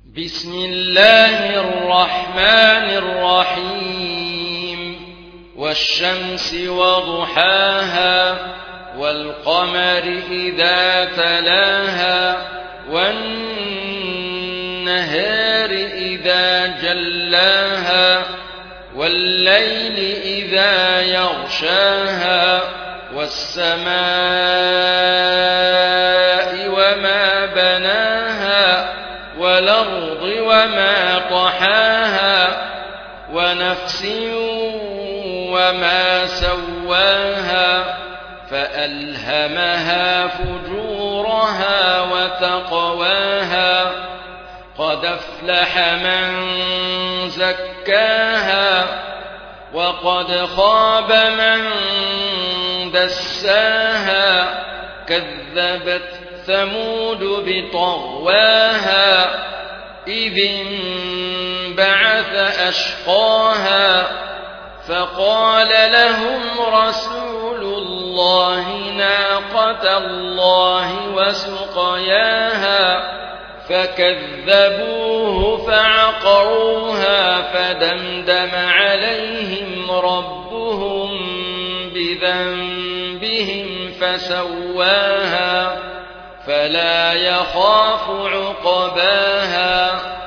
بسم الله الرحمن الرحيم والشمس وضحاها والقمر إذا تلاها والنهار إذا جلاها والليل إذا يغشاها والسماء وما بناها والأرض وما طحاها ونفس وما سواها فألهمها فجورها وتقواها قد أفلح من زكاها وقد خاب من دساها كذبت ثمود بطغواها إذ انبعث أشقاها فقال لهم رسول الله ناقة الله وسقياها فكذبوه فعقروها فدمدم عليهم ربهم بذنبهم فسواها فلا يخاف عقباها